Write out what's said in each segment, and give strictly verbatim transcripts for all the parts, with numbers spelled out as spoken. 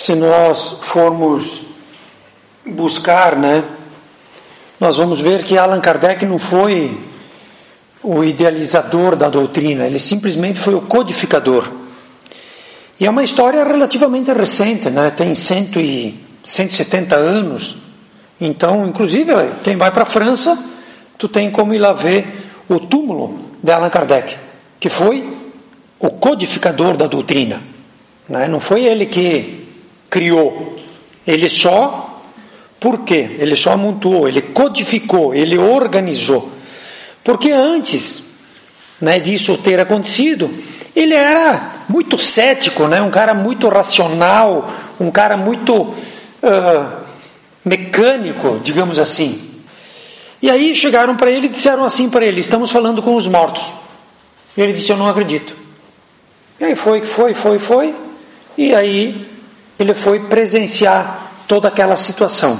Se nós formos buscar, né, nós vamos ver que Allan Kardec não foi o idealizador da doutrina, ele simplesmente foi o codificador. E é uma história relativamente recente, né, tem cento e setenta anos. Então, inclusive, quem vai para a França, tu tem como ir lá ver o túmulo de Allan Kardec, que foi o codificador da doutrina, né? Não foi ele que criou, ele só, por quê? Ele só amontoou, ele codificou, ele organizou, porque antes, né, disso ter acontecido, ele era muito cético, né? Um cara muito racional, um cara muito uh, mecânico, digamos assim. E aí chegaram para ele e disseram assim para ele: estamos falando com os mortos. E ele disse: eu não acredito. E aí foi, foi, foi, foi. E aí ele foi presenciar toda aquela situação.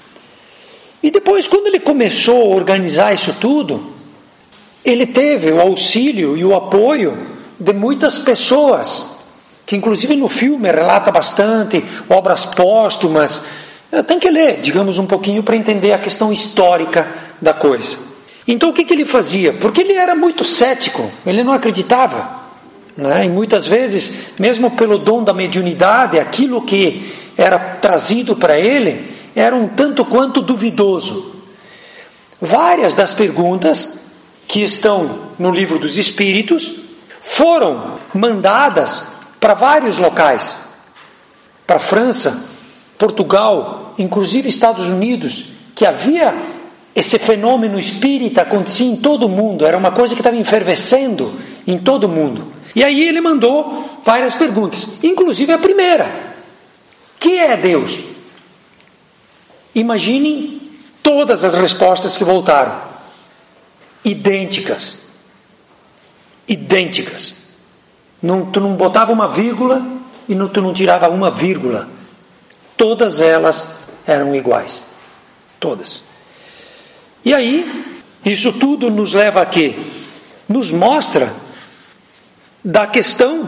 E depois, quando ele começou a organizar isso tudo, ele teve o auxílio e o apoio de muitas pessoas, que inclusive no filme relata bastante, obras póstumas. Tem que ler, digamos, um pouquinho para entender a questão histórica da coisa. Então o que, que ele fazia? Porque ele era muito cético, ele não acreditava, né? E muitas vezes, mesmo pelo dom da mediunidade, aquilo que era trazido para ele era um tanto quanto duvidoso. Várias das perguntas que estão no Livro dos Espíritos foram mandadas para vários locais, para a França, Portugal, inclusive Estados Unidos, que havia esse fenômeno espírita, acontecia em todo o mundo, era uma coisa que estava efervescendo em todo o mundo. E aí ele mandou várias perguntas, inclusive a primeira: que é Deus? Imaginem todas as respostas que voltaram, idênticas, idênticas. Não, tu não botava uma vírgula e não, tu não tirava uma vírgula. Todas elas eram iguais. Todas. E aí, isso tudo nos leva a quê? Nos mostra da questão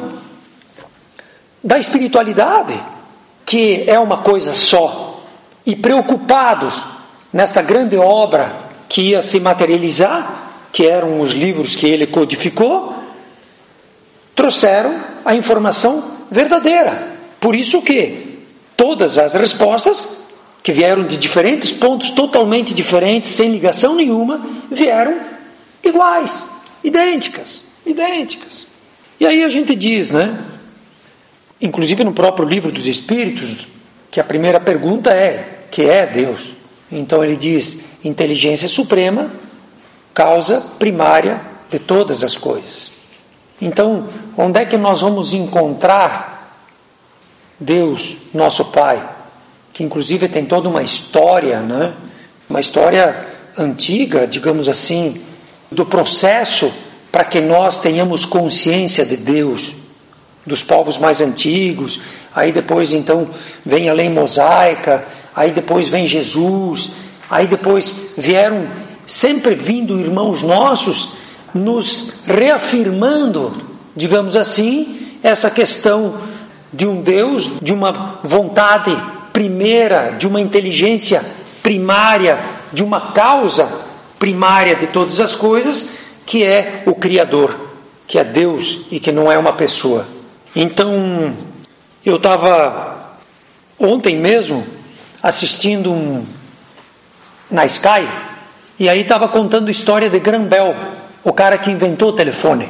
da espiritualidade, que é uma coisa só. E preocupados nesta grande obra que ia se materializar, que eram os livros que ele codificou, trouxeram a informação verdadeira. Por isso que todas as respostas, que vieram de diferentes pontos totalmente diferentes, sem ligação nenhuma, vieram iguais, idênticas, idênticas. E aí a gente diz, né, inclusive no próprio Livro dos Espíritos, que a primeira pergunta é: que é Deus? Então ele diz: inteligência suprema, causa primária de todas as coisas. Então, onde é que nós vamos encontrar Deus, nosso Pai, que inclusive tem toda uma história, né? Uma história antiga, digamos assim, do processo para que nós tenhamos consciência de Deus, dos povos mais antigos. Aí depois então vem a lei mosaica, aí depois vem Jesus, aí depois vieram, sempre vindo irmãos nossos, nos reafirmando, digamos assim, essa questão de um Deus, de uma vontade primeira, de uma inteligência primária, de uma causa primária de todas as coisas, que é o Criador, que é Deus e que não é uma pessoa. Então, eu estava ontem mesmo assistindo um, na Sky, e aí estava contando a história de Graham Bell, o cara que inventou o telefone.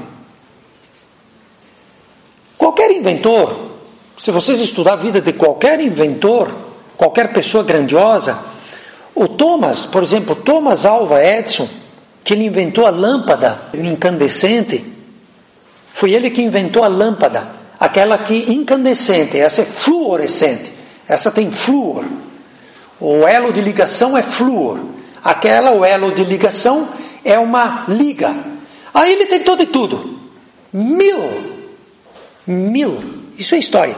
Qualquer inventor, se vocês estudarem a vida de qualquer inventor, qualquer pessoa grandiosa, o Thomas, por exemplo, Thomas Alva Edison, que ele inventou a lâmpada incandescente, foi ele que inventou a lâmpada, aquela que incandescente, essa é fluorescente, essa tem flúor, o elo de ligação é flúor, aquela, o elo de ligação é uma liga. Aí ele tentou de tudo, mil, mil, isso é história,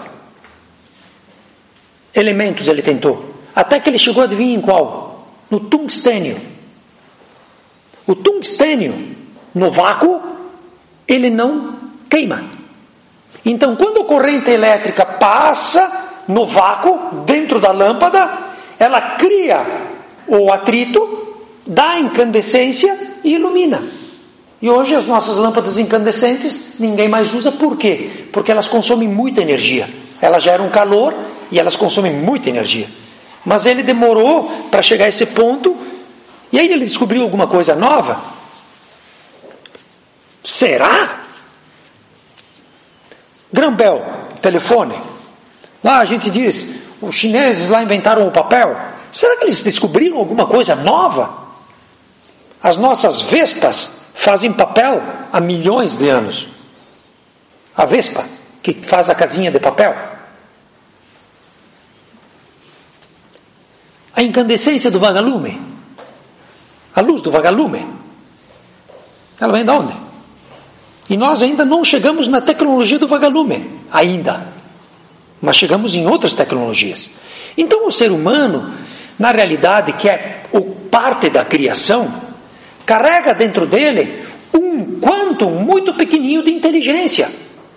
elementos ele tentou, até que ele chegou, adivinha em qual? No tungstênio. O tungstênio, no vácuo, ele não queima. Então, quando a corrente elétrica passa no vácuo, dentro da lâmpada, ela cria o atrito, dá incandescência e ilumina. E hoje as nossas lâmpadas incandescentes ninguém mais usa. Por quê? Porque elas consomem muita energia. Elas geram calor e elas consomem muita energia. Mas ele demorou para chegar a esse ponto, e aí ele descobriu alguma coisa nova. Será? Graham-Bell, telefone. Lá a gente diz, os chineses lá inventaram o papel. Será que eles descobriram alguma coisa nova? As nossas vespas fazem papel há milhões de anos. A vespa, que faz a casinha de papel. A incandescência do vagalume, a luz do vagalume, ela vem de onde? E nós ainda não chegamos na tecnologia do vagalume, ainda. Mas chegamos em outras tecnologias. Então o ser humano, na realidade, que é o parte da criação, carrega dentro dele um quantum muito pequenininho de inteligência.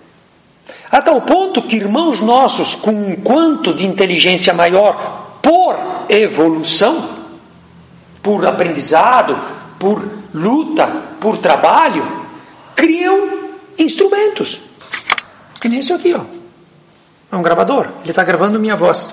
A tal ponto que irmãos nossos com um quanto de inteligência maior, por evolução, por aprendizado, por luta, por trabalho, criam instrumentos. Que nem esse aqui, ó. É um gravador. Ele está gravando minha voz.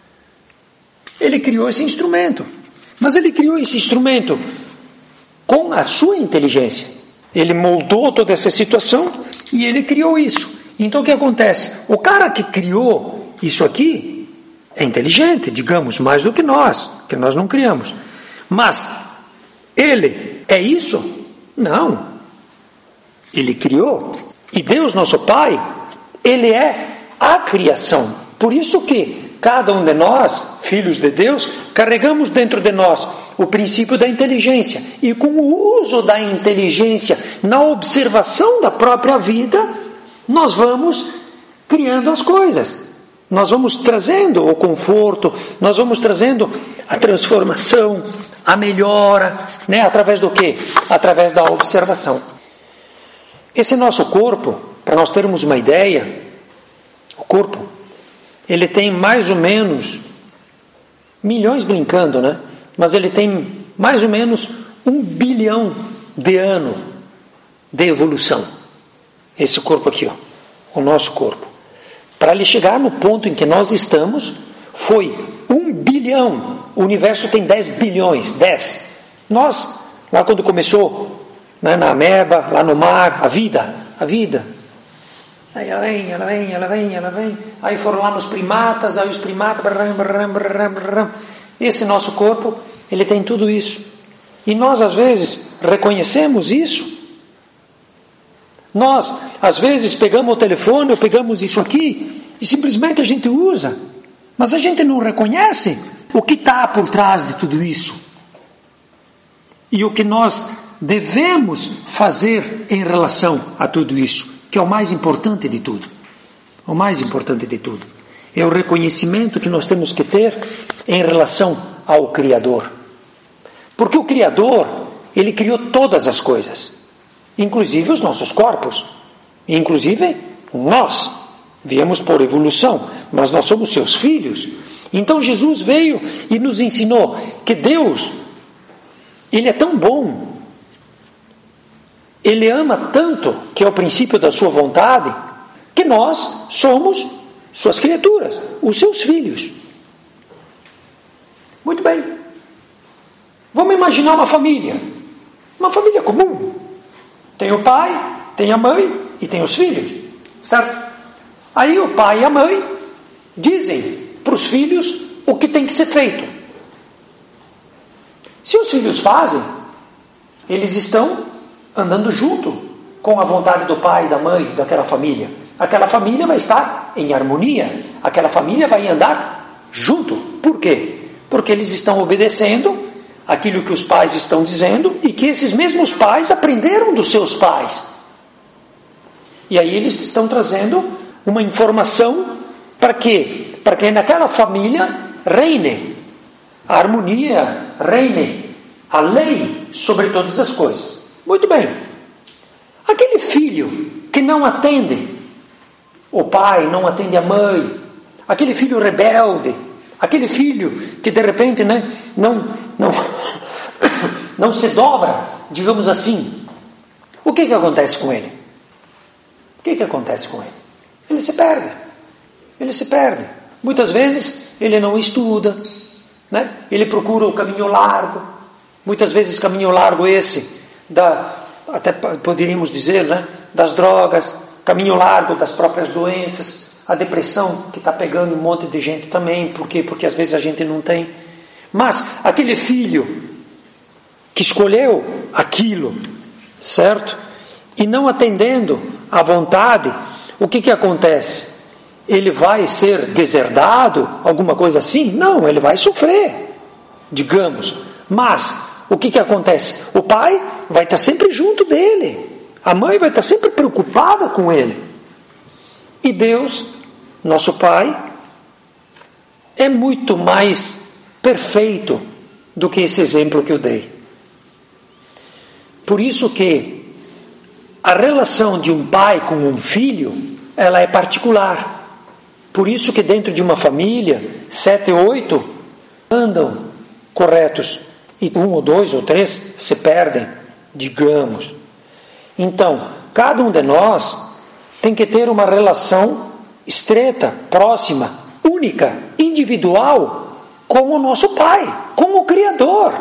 Ele criou esse instrumento. Mas ele criou esse instrumento com a sua inteligência. Ele moldou toda essa situação e ele criou isso. Então o que acontece? O cara que criou isso aqui é inteligente, digamos, mais do que nós, que nós não criamos. Mas ele é isso? Não. Ele criou. E Deus, nosso Pai, Ele é a criação. Por isso que cada um de nós, filhos de Deus, carregamos dentro de nós o princípio da inteligência. E com o uso da inteligência na observação da própria vida, nós vamos criando as coisas. Nós vamos trazendo o conforto, nós vamos trazendo a transformação, a melhora, né? Através do quê? Através da observação. Esse nosso corpo, para nós termos uma ideia, o corpo, ele tem mais ou menos, milhões brincando, né? Mas ele tem mais ou menos um bilhão de anos de evolução. Esse corpo aqui, ó, o nosso corpo. Para ele chegar no ponto em que nós estamos, foi um bilhão. O universo tem dez bilhões, dez. Nós, lá quando começou, né, na ameba, lá no mar, a vida, a vida. Aí ela vem, ela vem, ela vem, ela vem. Aí foram lá nos primatas, aí os primatas. Bram, bram, bram, bram. Esse nosso corpo, ele tem tudo isso. E nós, às vezes, reconhecemos isso. Nós, às vezes, pegamos o telefone, ou pegamos isso aqui, e simplesmente a gente usa. Mas a gente não reconhece o que está por trás de tudo isso. E o que nós devemos fazer em relação a tudo isso, que é o mais importante de tudo. O mais importante de tudo. É o reconhecimento que nós temos que ter em relação ao Criador. Porque o Criador, Ele criou todas as coisas. Inclusive os nossos corpos, inclusive nós, viemos por evolução, mas nós somos seus filhos. Então Jesus veio e nos ensinou que Deus, Ele é tão bom, Ele ama tanto, que é o princípio da sua vontade, que nós somos suas criaturas, os seus filhos. Muito bem. Vamos imaginar uma família, uma família comum. Tem o pai, tem a mãe e tem os filhos, certo? Aí o pai e a mãe dizem para os filhos o que tem que ser feito. Se os filhos fazem, eles estão andando junto com a vontade do pai e da mãe daquela família. Aquela família vai estar em harmonia, aquela família vai andar junto. Por quê? Porque eles estão obedecendo aquilo que os pais estão dizendo e que esses mesmos pais aprenderam dos seus pais. E aí eles estão trazendo uma informação para quê? Para que naquela família reine a harmonia, reine a lei sobre todas as coisas. Muito bem. Aquele filho que não atende o pai, não atende a mãe, aquele filho rebelde, aquele filho que de repente, né, não, não, não se dobra, digamos assim, o que que acontece com ele? O que que acontece com ele? Ele se perde, ele se perde. Muitas vezes ele não estuda, né? Ele procura o caminho largo, muitas vezes caminho largo esse, da, até poderíamos dizer, né, das drogas, caminho largo das próprias doenças, a depressão que está pegando um monte de gente também. Por quê? Porque às vezes a gente não tem. Mas aquele filho que escolheu aquilo, certo? E não atendendo à vontade, o que que acontece? Ele vai ser deserdado, alguma coisa assim? Não, ele vai sofrer, digamos. Mas o que que acontece? O pai vai estar sempre junto dele, a mãe vai estar sempre preocupada com ele. E Deus, nosso Pai, é muito mais perfeito do que esse exemplo que eu dei. Por isso que a relação de um pai com um filho, ela é particular. Por isso que dentro de uma família, sete ou oito andam corretos, e um ou dois ou três se perdem, digamos. Então, cada um de nós tem que ter uma relação estreita, próxima, única, individual, com o nosso Pai, com o Criador.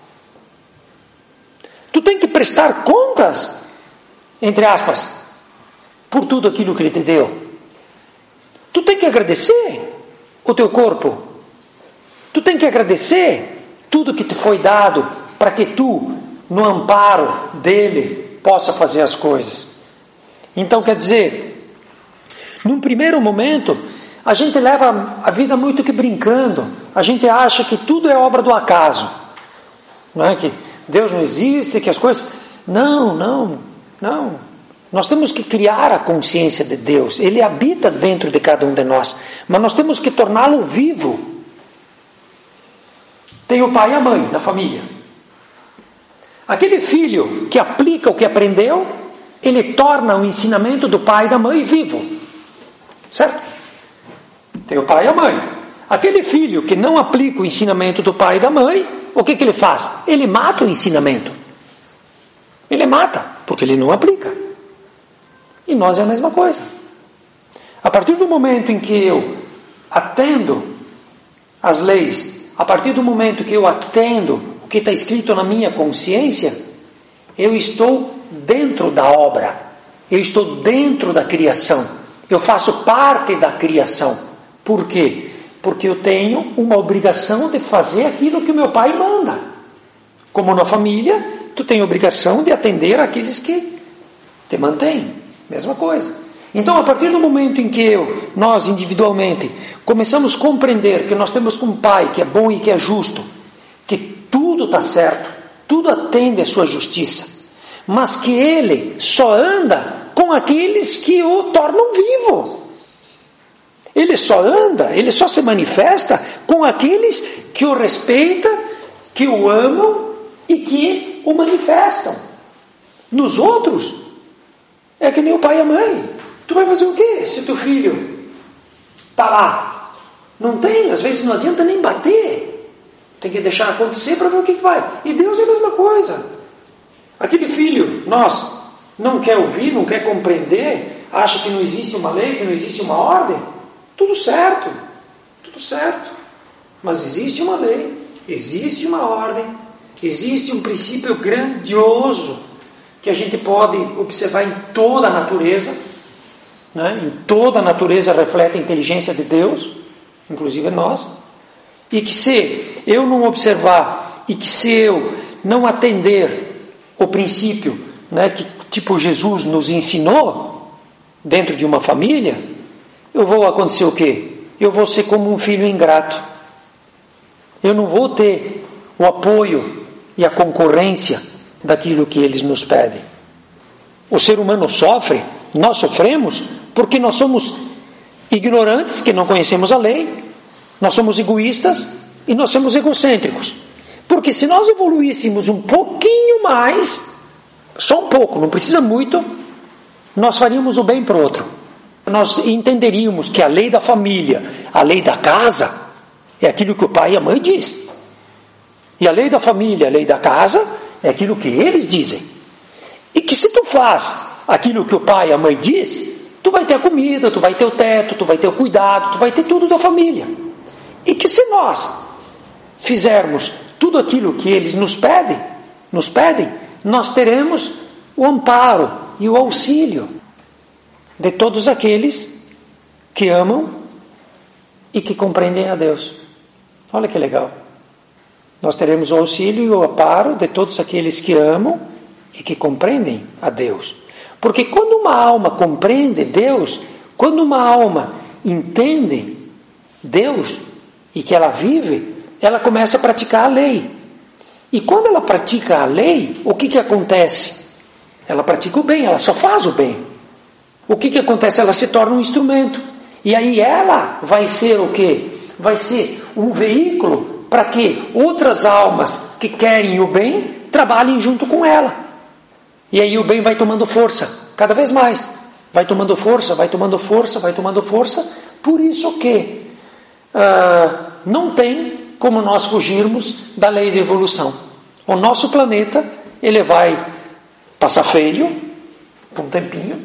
Tu tem que prestar contas, entre aspas, por tudo aquilo que Ele te deu. Tu tem que agradecer o teu corpo. Tu tem que agradecer tudo que te foi dado para que tu, no amparo dele, possa fazer as coisas. Então, quer dizer, num primeiro momento, a gente leva a vida muito que brincando. A gente acha que tudo é obra do acaso, não é? Que Deus não existe, que as coisas... Não, não, não. Nós temos que criar a consciência de Deus. Ele habita dentro de cada um de nós, mas nós temos que torná-lo vivo. Tem o pai e a mãe na família. Aquele filho que aplica o que aprendeu, ele torna o ensinamento do pai e da mãe vivo. Certo? Tem o pai e a mãe. Aquele filho que não aplica o ensinamento do pai e da mãe, o que que ele faz? Ele mata o ensinamento. Ele mata, porque ele não aplica. E nós é a mesma coisa. A partir do momento em que eu atendo às leis, a partir do momento que eu atendo o que está escrito na minha consciência, eu estou dentro da obra, eu estou dentro da criação, eu faço parte da criação. Por quê? Porque eu tenho uma obrigação de fazer aquilo que o meu pai manda. Como na família, tu tem obrigação de atender aqueles que te mantêm. Mesma coisa. Então, a partir do momento em que eu, nós individualmente, começamos a compreender que nós temos um pai que é bom e que é justo, que tudo está certo, tudo atende à sua justiça, mas que ele só anda com aqueles que o tornam vivo. Ele só anda, ele só se manifesta com aqueles que o respeitam, que o amam e que o manifestam. Nos outros, é que nem o pai e a mãe. Tu vai fazer o quê se teu filho está lá? Não tem, às vezes não adianta nem bater. Tem que deixar acontecer para ver o que vai. E Deus é a mesma coisa. Aquele filho, nós, não quer ouvir, não quer compreender, acha que não existe uma lei, que não existe uma ordem. Tudo certo, tudo certo. Mas existe uma lei, existe uma ordem, existe um princípio grandioso que a gente pode observar em toda a natureza, né? Em toda a natureza reflete a inteligência de Deus, inclusive nós, e que se eu não observar, e que se eu não atender o princípio, né, que tipo Jesus nos ensinou, dentro de uma família, eu vou acontecer o quê? Eu vou ser como um filho ingrato. Eu não vou ter o apoio e a concorrência daquilo que eles nos pedem. O ser humano sofre, nós sofremos, porque nós somos ignorantes, que não conhecemos a lei, nós somos egoístas e nós somos egocêntricos. Porque se nós evoluíssemos um pouquinho mais, só um pouco, não precisa muito, nós faríamos o bem para o outro. nós entenderíamos que a lei da família, a lei da casa, é aquilo que o pai e a mãe dizem. E a lei da família, a lei da casa, é aquilo que eles dizem. E que se tu faz aquilo que o pai e a mãe dizem, tu vai ter a comida, tu vai ter o teto, tu vai ter o cuidado, tu vai ter tudo da família. E que se nós fizermos tudo aquilo que eles nos pedem, nos pedem, nós teremos o amparo e o auxílio de todos aqueles que amam e que compreendem a Deus. Olha que legal. Nós teremos o auxílio e o amparo de todos aqueles que amam e que compreendem a Deus. Porque quando uma alma compreende Deus, quando uma alma entende Deus e que ela vive, ela começa a praticar a lei. E quando ela pratica a lei, o que que acontece? Ela pratica o bem, ela só faz o bem. O que que acontece? Ela se torna um instrumento. E aí ela vai ser o quê? Vai ser um veículo para que outras almas que querem o bem trabalhem junto com ela. E aí o bem vai tomando força, cada vez mais. Vai tomando força, vai tomando força, vai tomando força. Por isso que uh, não tem como nós fugirmos da lei de evolução. O nosso planeta, ele vai passar feio por um tempinho,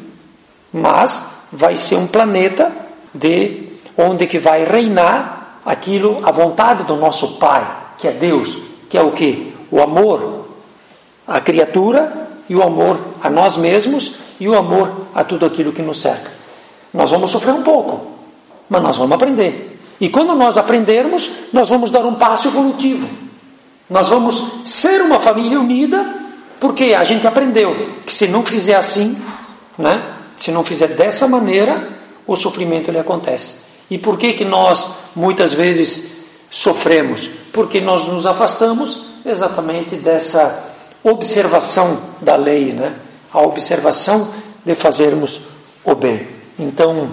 mas vai ser um planeta de onde que vai reinar aquilo, a vontade do nosso Pai, que é Deus, que é o quê? O amor à criatura e o amor a nós mesmos e o amor a tudo aquilo que nos cerca. Nós vamos sofrer um pouco, mas nós vamos aprender. E quando nós aprendermos, nós vamos dar um passo evolutivo. Nós vamos ser uma família unida, porque a gente aprendeu que se não fizer assim, né? Se não fizer dessa maneira, o sofrimento ele acontece. E por que que nós muitas vezes sofremos? Porque nós nos afastamos exatamente dessa observação da lei, né? A observação de fazermos o bem. Então,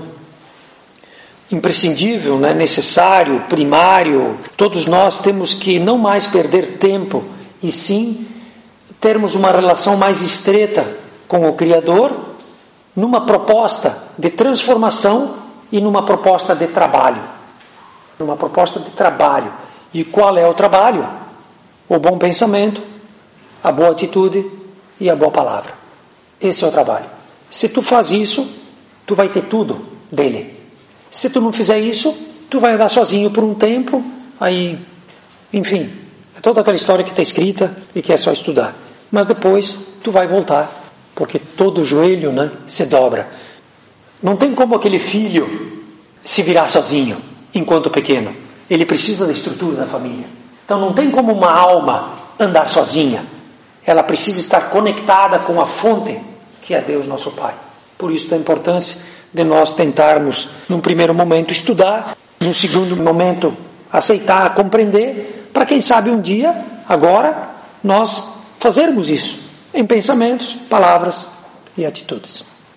imprescindível, né? Necessário, primário, todos nós temos que não mais perder tempo, e sim termos uma relação mais estreita com o Criador, numa proposta de transformação e numa proposta de trabalho. Numa proposta de trabalho. E qual é o trabalho? O bom pensamento, a boa atitude e a boa palavra. Esse é o trabalho. Se tu faz isso, tu vai ter tudo dele. Se tu não fizer isso, tu vai andar sozinho por um tempo, aí, enfim, é toda aquela história que está escrita e que é só estudar. Mas depois tu vai voltar, porque todo joelho, né, se dobra. Não tem como aquele filho se virar sozinho, enquanto pequeno. Ele precisa da estrutura da família. Então não tem como uma alma andar sozinha. Ela precisa estar conectada com a fonte, que é Deus nosso Pai. Por isso a importância de nós tentarmos, num primeiro momento, estudar, num segundo momento, aceitar, compreender, para quem sabe um dia, agora, nós fazermos isso, em pensamentos, palavras e atitudes.